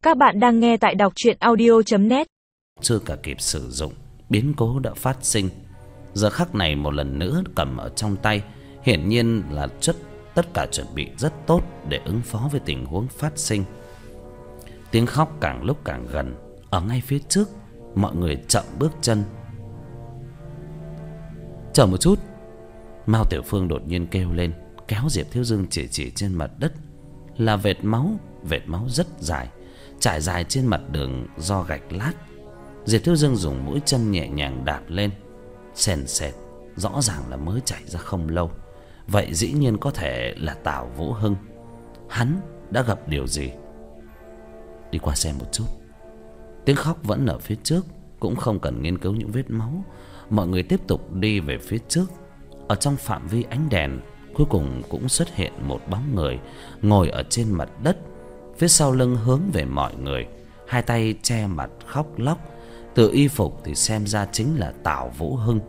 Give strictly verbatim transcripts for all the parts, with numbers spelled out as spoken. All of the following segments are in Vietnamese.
Các bạn đang nghe tại đọc truyện audio chấm net. Chưa cả kịp sử dụng, biến cố đã phát sinh. Giờ khắc này một lần nữa cầm ở trong tay, hiển nhiên là chất tất cả chuẩn bị rất tốt để ứng phó với tình huống phát sinh. Tiếng khóc càng lúc càng gần. Ở ngay phía trước, mọi người chậm bước chân. Chờ một chút. Mao Tiểu Phương đột nhiên kêu lên, kéo Diệp Thiếu Dương chỉ chỉ trên mặt đất. Là vệt máu, vệt máu rất dài, trải dài trên mặt đường do gạch lát. Diệp Thiếu Dương dùng mũi chân nhẹ nhàng đạp lên, sền sệt, rõ ràng là mới chảy ra không lâu. Vậy dĩ nhiên có thể là Tào Vũ Hưng. Hắn đã gặp điều gì? Đi qua xem một chút. Tiếng khóc vẫn ở phía trước, cũng không cần nghiên cứu những vết máu. Mọi người tiếp tục đi về phía trước. Ở trong phạm vi ánh đèn, cuối cùng cũng xuất hiện một bóng người ngồi ở trên mặt đất, phía sau lưng hướng về mọi người, hai tay che mặt khóc lóc. Từ y phục thì xem ra chính là Tào Vũ Hưng.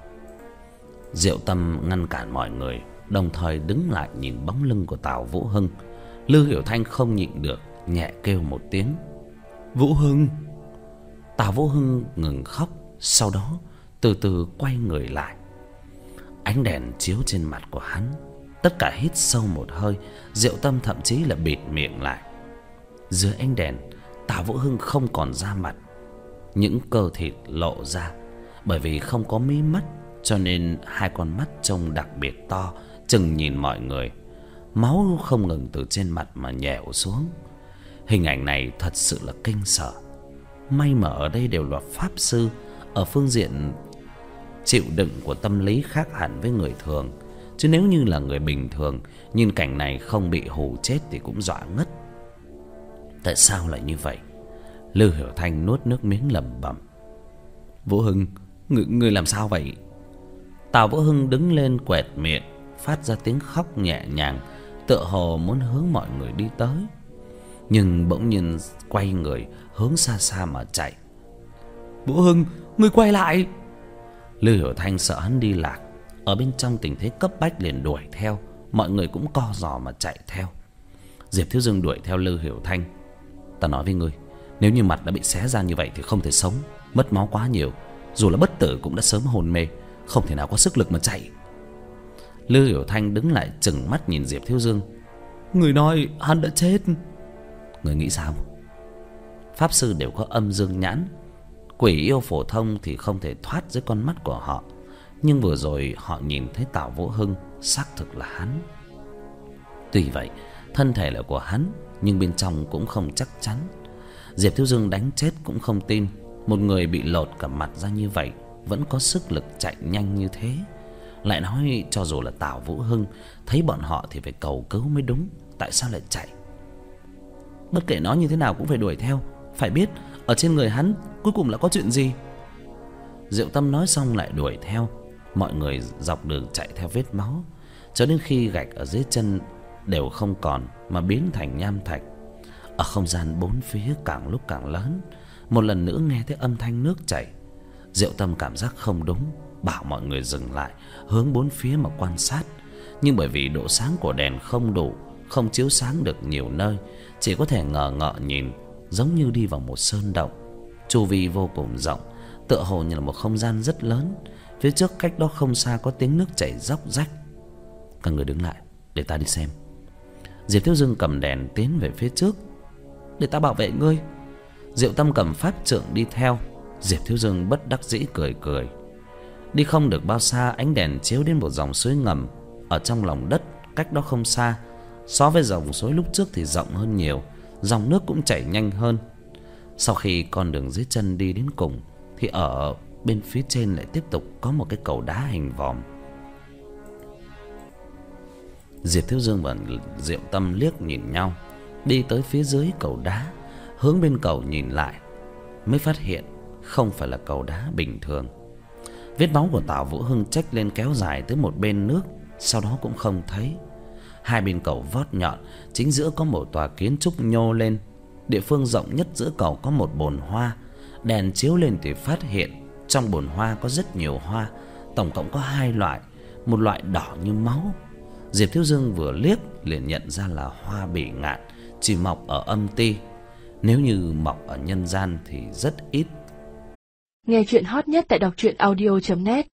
Diệu Tâm ngăn cản mọi người, đồng thời đứng lại nhìn bóng lưng của Tào Vũ Hưng. Lư Hiểu Thanh không nhịn được, nhẹ kêu một tiếng: Vũ Hưng. Tào Vũ Hưng ngừng khóc, sau đó từ từ quay người lại. Ánh đèn chiếu trên mặt của hắn, tất cả hít sâu một hơi. Diệu Tâm thậm chí là bịt miệng lại. Dưới ánh đèn, Tào Vũ Hưng không còn da mặt, những cơ thịt lộ ra. Bởi vì không có mí mắt, cho nên hai con mắt trông đặc biệt to, chừng nhìn mọi người. Máu không ngừng từ trên mặt mà nhèo xuống. Hình ảnh này thật sự là kinh sợ. May mà ở đây đều là pháp sư, ở phương diện chịu đựng của tâm lý khác hẳn với người thường. Chứ nếu như là người bình thường, nhìn cảnh này không bị hù chết thì cũng dọa ngất. Tại sao lại như vậy? Lư Hiểu Thanh nuốt nước miếng lẩm bẩm: Vũ Hưng, người, người làm sao vậy? Tào Vũ Hưng đứng lên quẹt miệng, phát ra tiếng khóc nhẹ nhàng, tựa hồ muốn hướng mọi người đi tới. Nhưng bỗng nhiên quay người hướng xa xa mà chạy. Vũ Hưng, người quay lại! Lư Hiểu Thanh sợ hắn đi lạc, ở bên trong tình thế cấp bách liền đuổi theo. Mọi người cũng co giò mà chạy theo. Diệp Thiếu Dương đuổi theo Lư Hiểu Thanh. Ta nói với ngươi, nếu như mặt đã bị xé ra như vậy thì không thể sống, mất máu quá nhiều. Dù là bất tử cũng đã sớm hôn mê, không thể nào có sức lực mà chạy. Lư Hiểu Thanh đứng lại trừng mắt nhìn Diệp Thiếu Dương. Người nói hắn đã chết. Người nghĩ sao? Pháp sư đều có âm dương nhãn. Quỷ yêu phổ thông thì không thể thoát dưới con mắt của họ. Nhưng vừa rồi họ nhìn thấy Tào Vũ Hưng, xác thực là hắn. Tuy vậy, thân thể là của hắn, nhưng bên trong cũng không chắc chắn. Diệp Thiếu Dương đánh chết cũng không tin một người bị lột cả mặt ra như vậy vẫn có sức lực chạy nhanh như thế. Lại nói cho dù là Tào Vũ Hưng thấy bọn họ thì phải cầu cứu mới đúng. Tại sao lại chạy? Bất kể nó như thế nào cũng phải đuổi theo. Phải biết ở trên người hắn cuối cùng là có chuyện gì. Diệu Tâm nói xong lại đuổi theo. Mọi người dọc đường chạy theo vết máu, cho đến khi gạch ở dưới chân đều không còn mà biến thành nham thạch. Ở không gian bốn phía càng lúc càng lớn, một lần nữa nghe thấy âm thanh nước chảy. Diệu Tâm cảm giác không đúng, bảo mọi người dừng lại, hướng bốn phía mà quan sát. Nhưng bởi vì độ sáng của đèn không đủ, không chiếu sáng được nhiều nơi, chỉ có thể ngờ ngợ nhìn, giống như đi vào một sơn động. Chu vi vô cùng rộng, tựa hồ như là một không gian rất lớn. Phía trước cách đó không xa có tiếng nước chảy róc rách. Các người đứng lại, để ta đi xem. Diệp Thiếu Dương cầm đèn tiến về phía trước. Để ta bảo vệ ngươi. Diệu Tâm cầm pháp trượng đi theo. Diệp Thiếu Dương bất đắc dĩ cười cười. Đi không được bao xa, ánh đèn chiếu đến một dòng suối ngầm ở trong lòng đất cách đó không xa. So với dòng suối lúc trước thì rộng hơn nhiều, dòng nước cũng chảy nhanh hơn. Sau khi con đường dưới chân đi đến cùng thì ở bên phía trên lại tiếp tục có một cái cầu đá hình vòm. Diệp Thiếu Dương và Diệu Tâm liếc nhìn nhau, đi tới phía dưới cầu đá, hướng bên cầu nhìn lại, mới phát hiện không phải là cầu đá bình thường. Vết máu của Tào Vũ Hưng chếch lên kéo dài tới một bên nước, sau đó cũng không thấy. Hai bên cầu vót nhọn, chính giữa có một tòa kiến trúc nhô lên. Địa phương rộng nhất giữa cầu có một bồn hoa. Đèn chiếu lên thì phát hiện trong bồn hoa có rất nhiều hoa, tổng cộng có hai loại, một loại đỏ như máu. Diệp Thiếu Dương vừa liếc liền nhận ra là hoa bỉ ngạn, chỉ mọc ở âm ti. Nếu như mọc ở nhân gian thì rất ít. Nghe chuyện hot nhất tại đọc truyện audio chấm net.